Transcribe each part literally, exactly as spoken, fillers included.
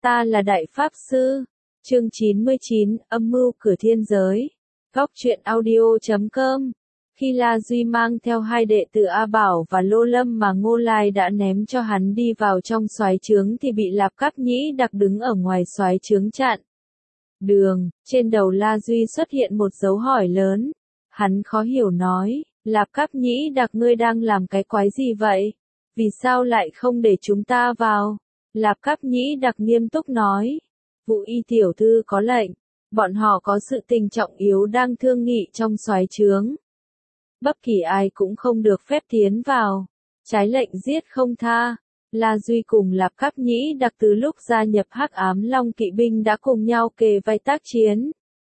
Ta là Đại Pháp Sư. Chương chín mươi chín, âm mưu cửa thiên giới. Góc truyện audio chấm com. Khi La Duy mang theo hai đệ tử A Bảo và Lô Lâm mà Ngô Lai đã ném cho hắn đi vào trong soái trướng thì bị Lạp Cáp Nhĩ Đặc đứng ở ngoài soái trướng chặn đường. Trên đầu La Duy xuất hiện một dấu hỏi lớn. Hắn khó hiểu nói, Lạp Cáp Nhĩ Đặc, ngươi đang làm cái quái gì vậy? Vì sao lại không để chúng ta vào? Lạp Cáp Nhĩ Đặc nghiêm túc nói, Vũ Y tiểu thư có lệnh, bọn họ có sự tình trọng yếu đang thương nghị trong soái trướng. Bất kỳ ai cũng không được phép tiến vào, trái lệnh giết không tha. La Duy cùng Lạp Cáp Nhĩ Đặc từ lúc gia nhập Hắc Ám Long kỵ binh đã cùng nhau kề vai tác chiến.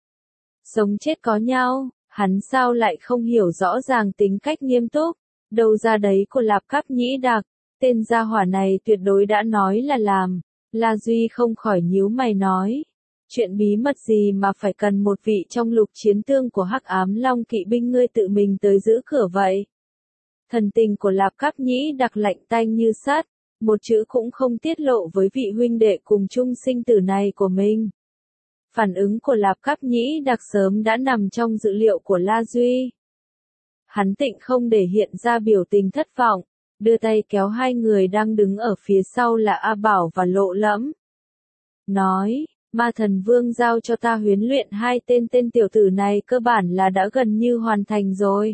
Sống chết có nhau, hắn sao lại không hiểu rõ ràng tính cách nghiêm túc, đâu ra đấy của Lạp Cáp Nhĩ Đặc. Tên gia hỏa này tuyệt đối đã nói là làm. La Duy không khỏi nhíu mày nói, chuyện bí mật gì mà phải cần một vị trong lục chiến tương của Hắc Ám Long kỵ binh ngươi tự mình tới giữ cửa vậy? Thần tình của Lạp Cáp Nhĩ Đặc lạnh tanh như sắt, một chữ cũng không tiết lộ với vị huynh đệ cùng chung sinh tử này của mình. Phản ứng của Lạp Cáp Nhĩ Đặc sớm đã nằm trong dự liệu của La Duy. Hắn tịnh không để hiện ra biểu tình thất vọng, đưa tay kéo hai người đang đứng ở phía sau là A Bảo và Lộ Lẫm. Nói, Ma Thần Vương giao cho ta huấn luyện hai tên tên tiểu tử này cơ bản là đã gần như hoàn thành rồi.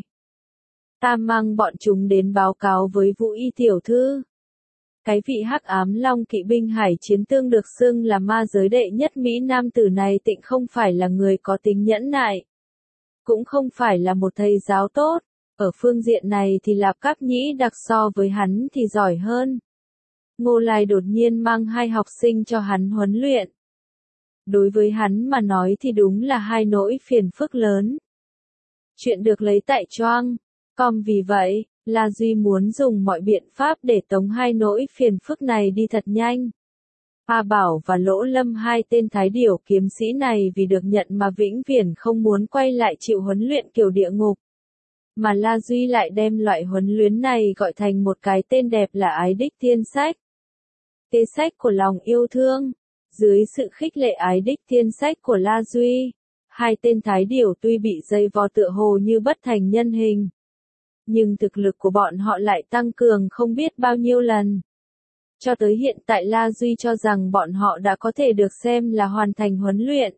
Ta mang bọn chúng đến báo cáo với Vũ Y tiểu thư. Cái vị Hắc Ám Long kỵ binh hải chiến tương được xưng là ma giới đệ nhất Mỹ nam tử này tịnh không phải là người có tính nhẫn nại. Cũng không phải là một thầy giáo tốt. Ở phương diện này thì Lạp Cáp Nhĩ Đặc so với hắn thì giỏi hơn. Ngô Lai đột nhiên mang hai học sinh cho hắn huấn luyện. Đối với hắn mà nói thì đúng là hai nỗi phiền phức lớn. Chuyện được lấy tại choang. Com vì vậy, La Duy muốn dùng mọi biện pháp để tống hai nỗi phiền phức này đi thật nhanh. A Bảo và Lỗ Lâm, hai tên thái điểu kiếm sĩ này vì được nhận mà vĩnh viễn không muốn quay lại chịu huấn luyện kiểu địa ngục. Mà La Duy lại đem loại huấn luyện này gọi thành một cái tên đẹp là ái đích thiên sách. Kế sách của lòng yêu thương. Dưới sự khích lệ ái đích thiên sách của La Duy, hai tên thái điểu tuy bị dây vò tựa hồ như bất thành nhân hình, nhưng thực lực của bọn họ lại tăng cường không biết bao nhiêu lần. Cho tới hiện tại La Duy cho rằng bọn họ đã có thể được xem là hoàn thành huấn luyện.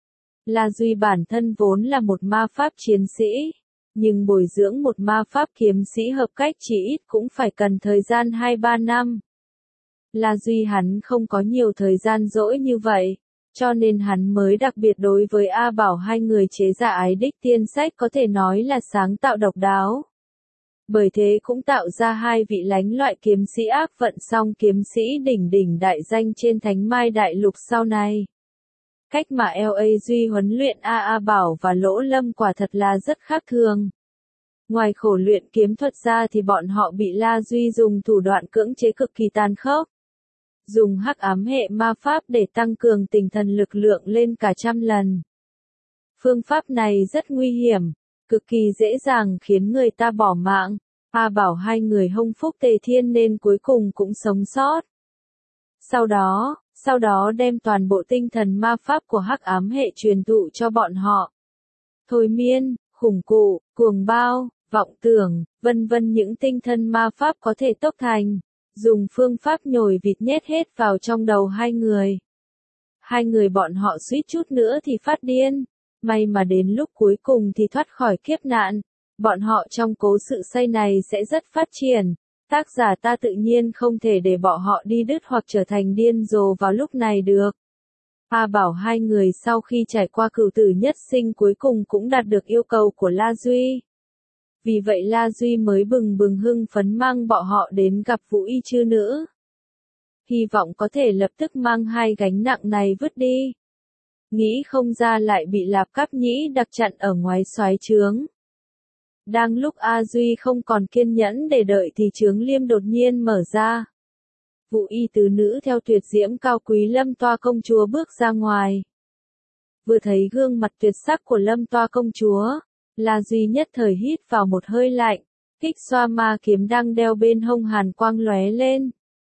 La Duy bản thân vốn là một ma pháp chiến sĩ, nhưng bồi dưỡng một ma pháp kiếm sĩ hợp cách chỉ ít cũng phải cần thời gian hai ba năm. La Duy hắn không có nhiều thời gian rỗi như vậy, cho nên hắn mới đặc biệt đối với A Bảo hai người chế ra ái đích tiên sách có thể nói là sáng tạo độc đáo. Bởi thế cũng tạo ra hai vị lánh loại kiếm sĩ ác vận song kiếm sĩ đỉnh đỉnh đại danh trên Thánh Mai Đại Lục sau này. Cách mà La Duy huấn luyện A A Bảo và Lỗ Lâm quả thật là rất khác thường. Ngoài khổ luyện kiếm thuật ra thì bọn họ bị La Duy dùng thủ đoạn cưỡng chế cực kỳ tàn khốc. Dùng hắc ám hệ ma pháp để tăng cường tinh thần lực lượng lên cả trăm lần. Phương pháp này rất nguy hiểm, cực kỳ dễ dàng khiến người ta bỏ mạng. A Bảo hai người hông phúc tề thiên nên cuối cùng cũng sống sót. Sau đó, sau đó đem toàn bộ tinh thần ma pháp của hắc ám hệ truyền thụ cho bọn họ. Thôi miên, khủng cụ, cuồng bao, vọng tưởng, vân vân những tinh thần ma pháp có thể tốc thành. Dùng phương pháp nhồi vịt nhét hết vào trong đầu hai người. Hai người bọn họ suýt chút nữa thì phát điên. May mà đến lúc cuối cùng thì thoát khỏi kiếp nạn. Bọn họ trong cố sự xây này sẽ rất phát triển. Tác giả ta tự nhiên không thể để bọn họ đi đứt hoặc trở thành điên rồ vào lúc này được. A Bảo hai người sau khi trải qua cửu tử nhất sinh cuối cùng cũng đạt được yêu cầu của La Duy. Vì vậy La Duy mới bừng bừng hưng phấn mang bọn họ đến gặp Vũ Y chư nữ. Hy vọng có thể lập tức mang hai gánh nặng này vứt đi. Nghĩ không ra lại bị Lạp Cáp Nhĩ Đặc chặn ở ngoài soái trướng. Đang lúc A Duy không còn kiên nhẫn để đợi thì trướng liêm đột nhiên mở ra. Vũ Y tứ nữ theo tuyệt diễm cao quý Lâm Toa công chúa bước ra ngoài. Vừa thấy gương mặt tuyệt sắc của Lâm Toa công chúa, La Duy nhất thời hít vào một hơi lạnh, kích xoa ma kiếm đang đeo bên hông hàn quang lóe lên.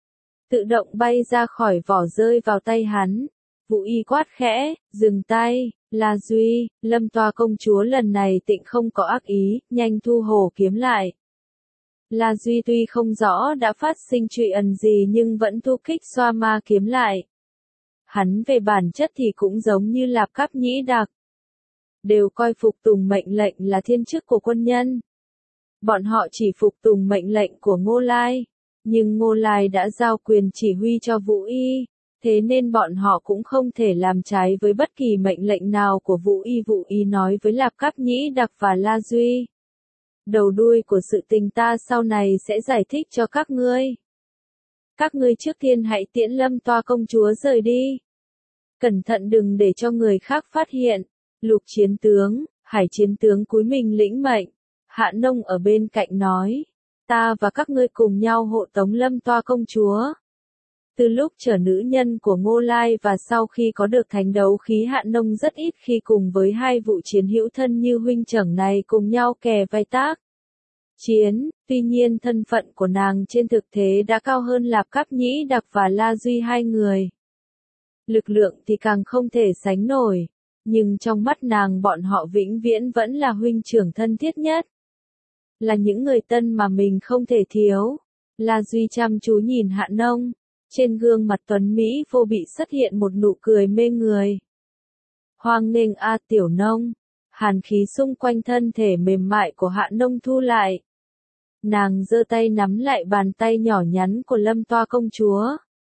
tự động bay ra khỏi vỏ rơi vào tay hắn. Vũ Y quát khẽ, dừng tay, La Duy, Lâm Toa công chúa lần này tịnh không có ác ý, nhanh thu hồ kiếm lại. La Duy tuy không rõ đã phát sinh chuyện ẩn gì nhưng vẫn thu kích xoa ma kiếm lại. Hắn về bản chất thì cũng giống như Lạp Cáp Nhĩ Đặc. Đều coi phục tùng mệnh lệnh là thiên chức của quân nhân. Bọn họ chỉ phục tùng mệnh lệnh của Ngô Lai. Nhưng Ngô Lai đã giao quyền chỉ huy cho Vũ Y. Thế nên bọn họ cũng không thể làm trái với bất kỳ mệnh lệnh nào của Vũ Y. Vũ Y nói với Lạp Cáp Nhĩ Đặc và La Duy. Đầu đuôi của sự tình ta sau này sẽ giải thích cho các ngươi. Các ngươi trước tiên hãy tiễn Lâm Toa công chúa rời đi. Cẩn thận đừng để cho người khác phát hiện. Lục chiến tướng, Hải chiến tướng cúi mình lĩnh mệnh. Hạ Nông ở bên cạnh nói. Ta và các ngươi cùng nhau hộ tống Lâm Toa công chúa. Từ lúc trở nữ nhân của Ngô Lai và sau khi có được thánh đấu khí, Hạ Nông rất ít khi cùng với hai vụ chiến hữu thân như huynh trưởng này cùng nhau kề vai tác chiến, tuy nhiên thân phận của nàng trên thực tế đã cao hơn Lạp Cáp Nhĩ Đặc và La Duy hai người. Lực lượng thì càng không thể sánh nổi, nhưng trong mắt nàng bọn họ vĩnh viễn vẫn là huynh trưởng thân thiết nhất. Là những người tân mà mình không thể thiếu. La Duy chăm chú nhìn Hạ Nông. Trên gương mặt tuấn Mỹ vô bị xuất hiện một nụ cười mê người. Hoan nghênh a Tiểu Nông. Hàn khí xung quanh thân thể mềm mại của Hạ Nông thu lại. Nàng giơ tay nắm lại bàn tay nhỏ nhắn của Lâm Toa công chúa.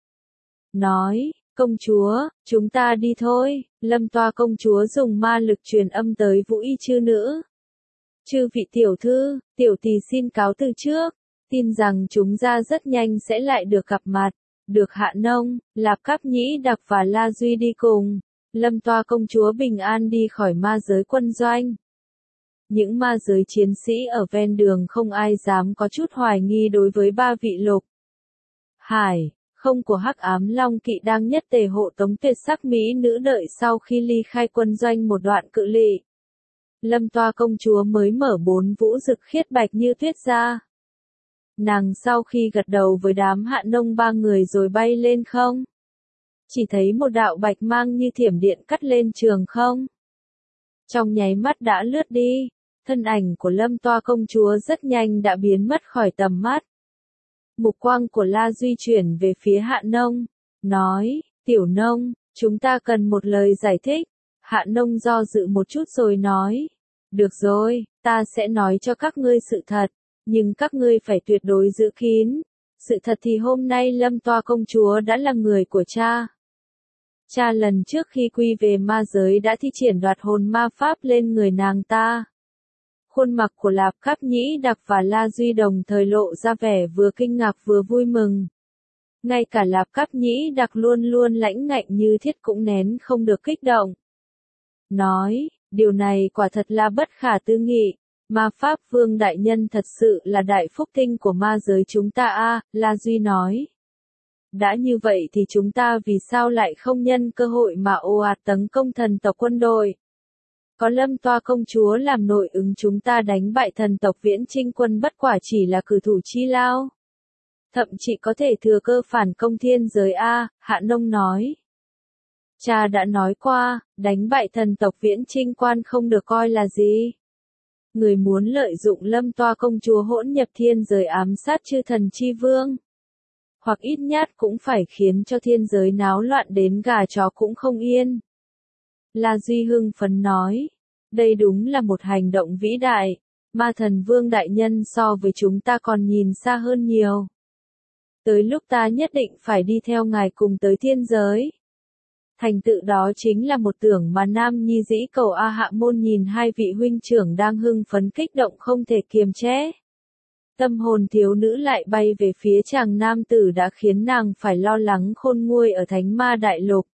Nói, công chúa, chúng ta đi thôi. Lâm Toa công chúa dùng ma lực truyền âm tới Vũ Y chư nữ. Chư vị tiểu thư, tiểu tỳ xin cáo từ trước. Tin rằng chúng ta rất nhanh sẽ lại được gặp mặt. Được Hạ Nông, Lạp Cáp Nhĩ Đặc và La Duy đi cùng. Lâm Toa công chúa bình an đi khỏi ma giới quân doanh. Những ma giới chiến sĩ ở ven đường không ai dám có chút hoài nghi đối với ba vị Lục Hải, không của Hắc Ám Long Kỵ đang nhất tề hộ tống tuyệt sắc mỹ nữ đợi sau khi ly khai quân doanh một đoạn cự ly. Lâm Toa công chúa mới mở bốn vũ rực khiết bạch như tuyết ra. Nàng sau khi gật đầu với đám Hạ Nông ba người rồi bay lên không. Chỉ thấy một đạo bạch mang như thiểm điện cắt lên trường không. Trong nháy mắt đã lướt đi, thân ảnh của Lâm Toa công chúa rất nhanh đã biến mất khỏi tầm mắt. Mục quang của La Duy chuyển về phía Hạ Nông, nói, Tiểu Nông, chúng ta cần một lời giải thích. Hạ Nông do dự một chút rồi nói, được rồi, ta sẽ nói cho các ngươi sự thật. Nhưng các ngươi phải tuyệt đối giữ kín. Sự thật thì hôm nay Lâm Toa công chúa đã là người của cha. Cha lần trước khi quy về ma giới đã thi triển đoạt hồn ma pháp lên người nàng ta. Khuôn mặt của Lạp Cáp Nhĩ Đặc và La Duy đồng thời lộ ra vẻ vừa kinh ngạc vừa vui mừng. Ngay cả Lạp Cáp Nhĩ Đặc luôn luôn lãnh ngạnh như thiết cũng nén không được kích động. Nói, điều này quả thật là bất khả tư nghị. Ma Pháp Vương Đại Nhân thật sự là đại phúc tinh của ma giới chúng ta a, à, La Duy nói. Đã như vậy thì chúng ta vì sao lại không nhân cơ hội mà ồ ạt tấn công thần tộc quân đội? Có Lâm Toa công chúa làm nội ứng chúng ta đánh bại thần tộc Viễn Chinh quân bất quả chỉ là cử thủ chi lao. Thậm chí có thể thừa cơ phản công thiên giới a, à, Hạ Nông nói. Cha đã nói qua, đánh bại thần tộc Viễn Chinh quan không được coi là gì. Người muốn lợi dụng Lâm Toa công chúa hỗn nhập thiên giới ám sát chư thần chi vương. Hoặc ít nhất cũng phải khiến cho thiên giới náo loạn đến gà chó cũng không yên. La Duy hưng phấn nói. Đây đúng là một hành động vĩ đại. Ma thần vương đại nhân so với chúng ta còn nhìn xa hơn nhiều. Tới lúc ta nhất định phải đi theo ngài cùng tới thiên giới. Thành tựu đó chính là một tưởng mà Nam Nhi dĩ cầu A Hạ Môn nhìn hai vị huynh trưởng đang hưng phấn kích động không thể kiềm chế. Tâm hồn thiếu nữ lại bay về phía chàng nam tử đã khiến nàng phải lo lắng khôn nguôi ở Thánh Ma Đại Lục.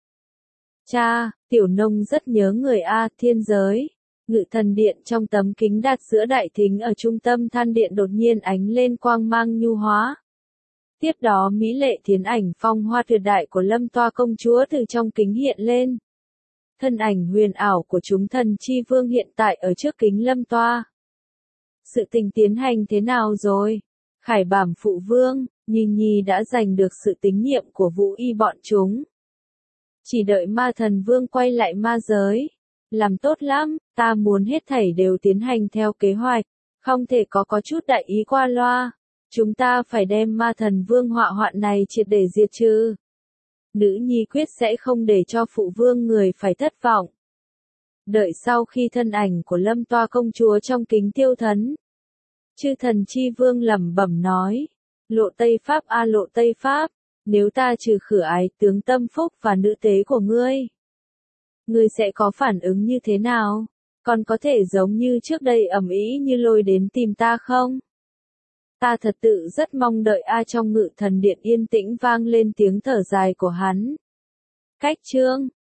Cha, Tiểu Nông rất nhớ người A thiên giới. Ngự thần điện trong tấm kính đặt giữa đại thính ở trung tâm than điện đột nhiên ánh lên quang mang nhu hóa. Tiếp đó mỹ lệ thiến ảnh phong hoa tuyệt đại của Lâm Toa công chúa từ trong kính hiện lên. Thân ảnh huyền ảo của chúng thần chi vương hiện tại ở trước kính Lâm Toa. Sự tình tiến hành thế nào rồi? Khải Bảm phụ vương, Nhi Nhi đã giành được sự tín nhiệm của Vũ Y bọn chúng. Chỉ đợi ma thần vương quay lại ma giới. Làm tốt lắm, ta muốn hết thảy đều tiến hành theo kế hoạch, không thể có có chút đại ý qua loa. Chúng ta phải đem ma thần vương họa hoạn này triệt để diệt trừ. Nữ nhi quyết sẽ không để cho phụ vương người phải thất vọng. Đợi sau khi thân ảnh của Lâm Toa công chúa trong kính tiêu thấn, chư thần chi vương lẩm bẩm nói, lộ Tây Pháp a lộ Tây Pháp, nếu ta trừ khử ái tướng tâm phúc và nữ tế của ngươi, ngươi sẽ có phản ứng như thế nào? Còn có thể giống như trước đây ầm ĩ như lôi đến tìm ta không? Ta thật tự rất mong đợi a trong ngự thần điện yên tĩnh vang lên tiếng thở dài của hắn. Cách chương